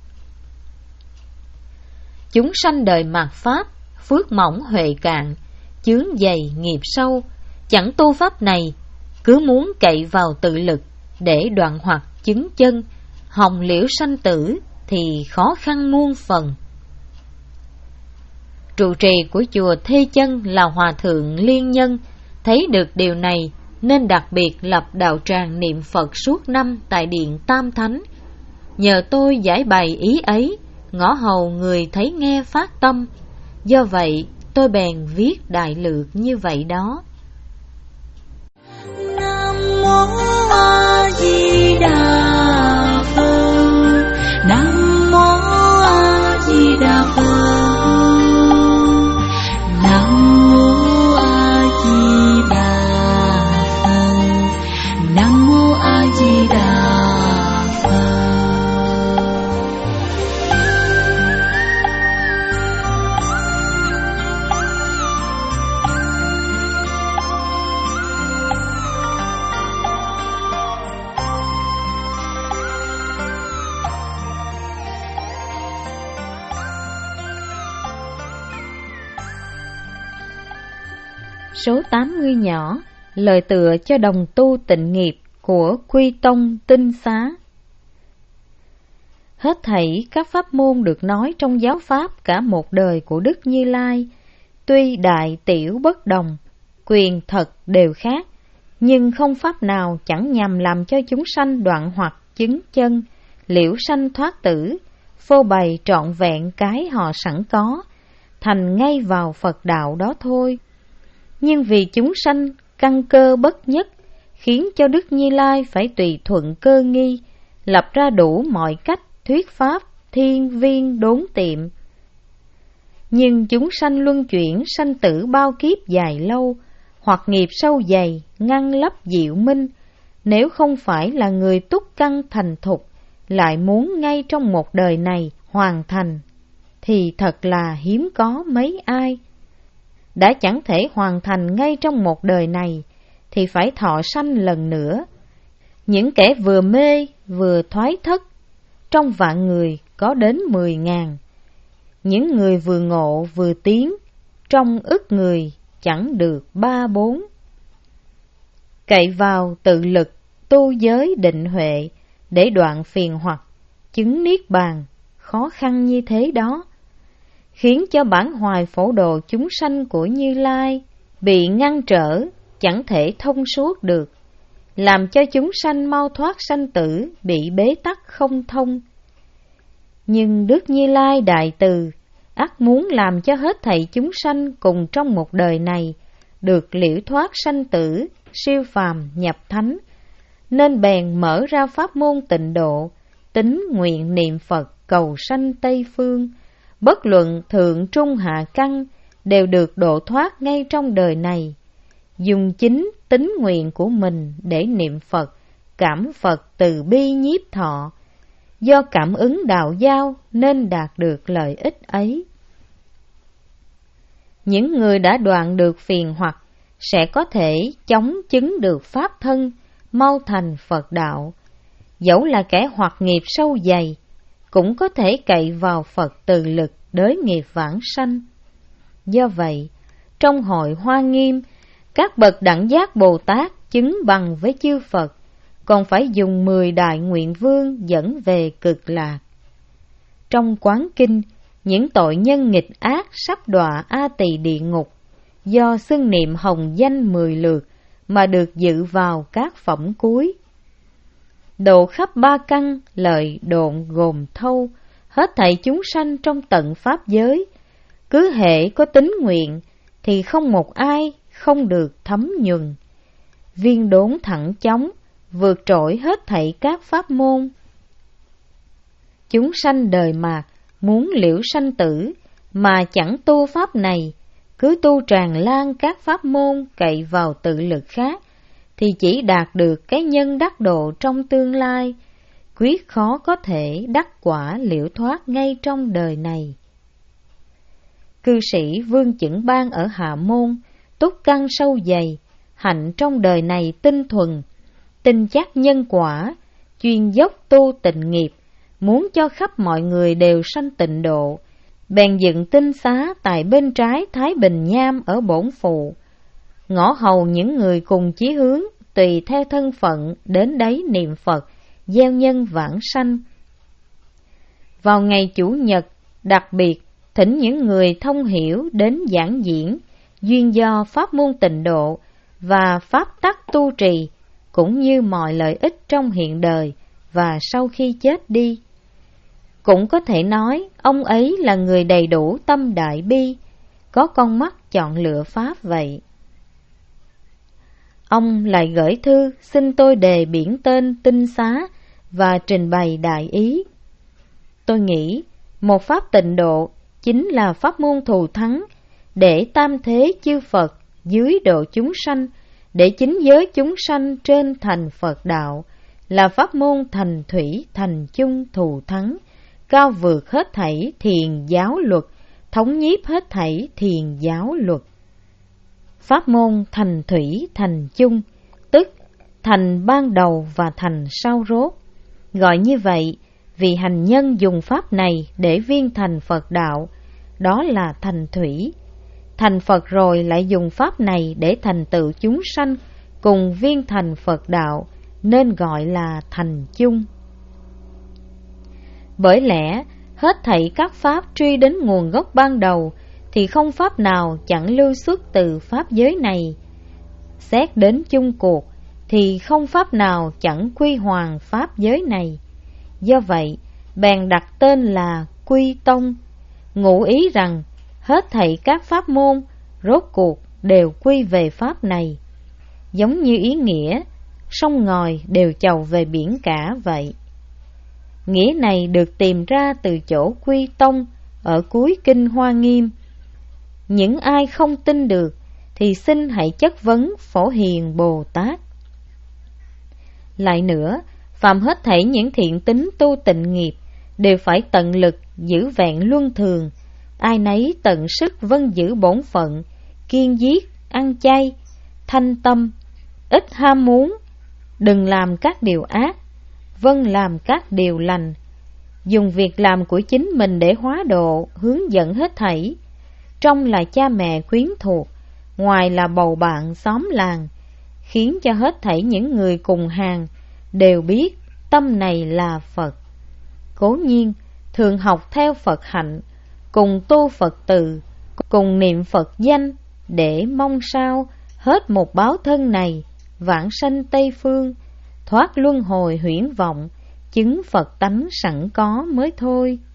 Chúng sanh đời mạt pháp, phước mỏng huệ cạn, chướng dày nghiệp sâu, chẳng tu pháp này, cứ muốn cậy vào tự lực, để đoạn hoặc chứng chân, hồng liễu sanh tử thì khó khăn muôn phần. Trụ trì của chùa Thê Chân là Hòa Thượng Liên Nhân, thấy được điều này nên đặc biệt lập đạo tràng niệm Phật suốt năm tại Điện Tam Thánh. Nhờ tôi giải bày ý ấy, ngõ hầu người thấy nghe phát tâm. Do vậy tôi bèn viết đại lược như vậy đó. Nam mô A Di Đà Phật. Nam mô A Di Đà Phật. Nam mô A Di Đà Phật. Nam mô A Di Đà Phật. Số tám mươi nhỏ, lời tựa cho đồng tu tịnh nghiệp của Quy Tông Tinh Xá. Hết thảy các pháp môn được nói trong giáo pháp cả một đời của Đức Như Lai, tuy đại tiểu bất đồng, quyền thật đều khác, nhưng không pháp nào chẳng nhằm làm cho chúng sanh đoạn hoặc chứng chân, liễu sanh thoát tử, phô bày trọn vẹn cái họ sẵn có, thành ngay vào Phật đạo đó thôi. Nhưng vì chúng sanh căn cơ bất nhất, khiến cho Đức Như Lai phải tùy thuận cơ nghi, lập ra đủ mọi cách thuyết pháp thiên viên đốn tiệm. Nhưng chúng sanh luân chuyển sanh tử bao kiếp dài lâu, hoặc nghiệp sâu dày ngăn lấp diệu minh, nếu không phải là người túc căn thành thục, lại muốn ngay trong một đời này hoàn thành, thì thật là hiếm có mấy ai. Đã chẳng thể hoàn thành ngay trong một đời này, thì phải thọ sanh lần nữa. Những kẻ vừa mê vừa thoái thất, trong vạn người có đến mười ngàn. Những người vừa ngộ vừa tiến, trong ức người chẳng được ba bốn. Cậy vào tự lực tu giới định huệ để đoạn phiền hoặc, chứng niết bàn, khó khăn như thế đó, khiến cho bản hoài phổ độ chúng sanh của Như Lai bị ngăn trở, chẳng thể thông suốt được, làm cho chúng sanh mau thoát sanh tử bị bế tắc không thông. Nhưng Đức Như Lai đại từ, ắt muốn làm cho hết thảy chúng sanh cùng trong một đời này được liễu thoát sanh tử, siêu phàm nhập thánh, nên bèn mở ra pháp môn tịnh độ, tín nguyện niệm Phật cầu sanh Tây Phương. Bất luận thượng trung hạ căn đều được độ thoát ngay trong đời này. Dùng chính tín nguyện của mình để niệm Phật, cảm Phật từ bi nhiếp thọ. Do cảm ứng đạo giao nên đạt được lợi ích ấy. Những người đã đoạn được phiền hoặc sẽ có thể chống chứng được pháp thân, mau thành Phật đạo. Dẫu là kẻ hoặc nghiệp sâu dày, cũng có thể cậy vào Phật từ lực đới nghiệp vãng sanh. Do vậy, trong hội Hoa Nghiêm, các bậc đẳng giác Bồ Tát chứng bằng với chư Phật, còn phải dùng mười đại nguyện vương dẫn về cực lạc. Trong Quán Kinh, những tội nhân nghịch ác sắp đọa A Tỳ địa ngục, do xưng niệm hồng danh mười lượt mà được dự vào các phẩm cuối. Độ khắp ba căn, lợi độn gồm thâu, hết thảy chúng sanh trong tận pháp giới, cứ hễ có tín nguyện thì không một ai không được thấm nhuần. Viên đốn thẳng chóng, vượt trội hết thảy các pháp môn. Chúng sanh đời mạt muốn liễu sanh tử, mà chẳng tu pháp này, cứ tu tràn lan các pháp môn cậy vào tự lực khác, thì chỉ đạt được cái nhân đắc độ trong tương lai, quyết khó có thể đắc quả liễu thoát ngay trong đời này. Cư sĩ Vương Chững Ban ở Hạ Môn, túc căn sâu dày, hạnh trong đời này tinh thuần, tin chắc nhân quả, chuyên dốc tu tịnh nghiệp, muốn cho khắp mọi người đều sanh tịnh độ, bèn dựng tinh xá tại bên trái Thái Bình Nham ở Bổn Phụ. Ngõ hầu những người cùng chí hướng tùy theo thân phận đến đấy niệm Phật, gieo nhân vãng sanh. Vào ngày Chủ nhật, đặc biệt thỉnh những người thông hiểu đến giảng diễn duyên do pháp môn tịnh độ và pháp tắc tu trì, cũng như mọi lợi ích trong hiện đời và sau khi chết đi. Cũng có thể nói ông ấy là người đầy đủ tâm đại bi, có con mắt chọn lựa pháp vậy. Ông lại gửi thư xin tôi đề biển tên tinh xá và trình bày đại ý. Tôi nghĩ một pháp tịnh độ chính là pháp môn thù thắng để tam thế chư Phật dưới độ chúng sanh, để chính giới chúng sanh trên thành Phật đạo, là pháp môn thành thủy thành chung thù thắng, cao vượt hết thảy thiền giáo luật, thống nhiếp hết thảy thiền giáo luật. Pháp môn thành thủy thành chung, tức thành ban đầu và thành sau rốt. Gọi như vậy vì hành nhân dùng pháp này để viên thành Phật đạo, đó là thành thủy. Thành Phật rồi lại dùng pháp này để thành tựu chúng sanh cùng viên thành Phật đạo, nên gọi là thành chung. Bởi lẽ hết thảy các pháp truy đến nguồn gốc ban đầu thì không pháp nào chẳng lưu xuất từ pháp giới này. Xét đến chung cuộc thì không pháp nào chẳng quy hoàn pháp giới này. Do vậy bèn đặt tên là Quy Tông, ngụ ý rằng hết thảy các pháp môn rốt cuộc đều quy về pháp này, giống như ý nghĩa sông ngòi đều chầu về biển cả vậy. Nghĩa này được tìm ra từ chỗ Quy Tông ở cuối kinh Hoa Nghiêm. Những ai không tin được thì xin hãy chất vấn Phổ Hiền Bồ Tát. Lại nữa, phàm hết thảy những thiện tính tu tịnh nghiệp đều phải tận lực giữ vẹn luân thường, ai nấy tận sức vâng giữ bổn phận, kiêng giết, ăn chay, thanh tâm, ít ham muốn, đừng làm các điều ác, vâng làm các điều lành, dùng việc làm của chính mình để hóa độ, hướng dẫn hết thảy. Trong là cha mẹ quyến thuộc, ngoài là bầu bạn xóm làng, khiến cho hết thảy những người cùng hàng đều biết tâm này là Phật. Cố nhiên thường học theo Phật hạnh, cùng tu Phật từ, cùng niệm Phật danh, để mong sao hết một báo thân này, vãng sanh Tây Phương, thoát luân hồi huyễn vọng, chứng Phật tánh sẵn có mới thôi.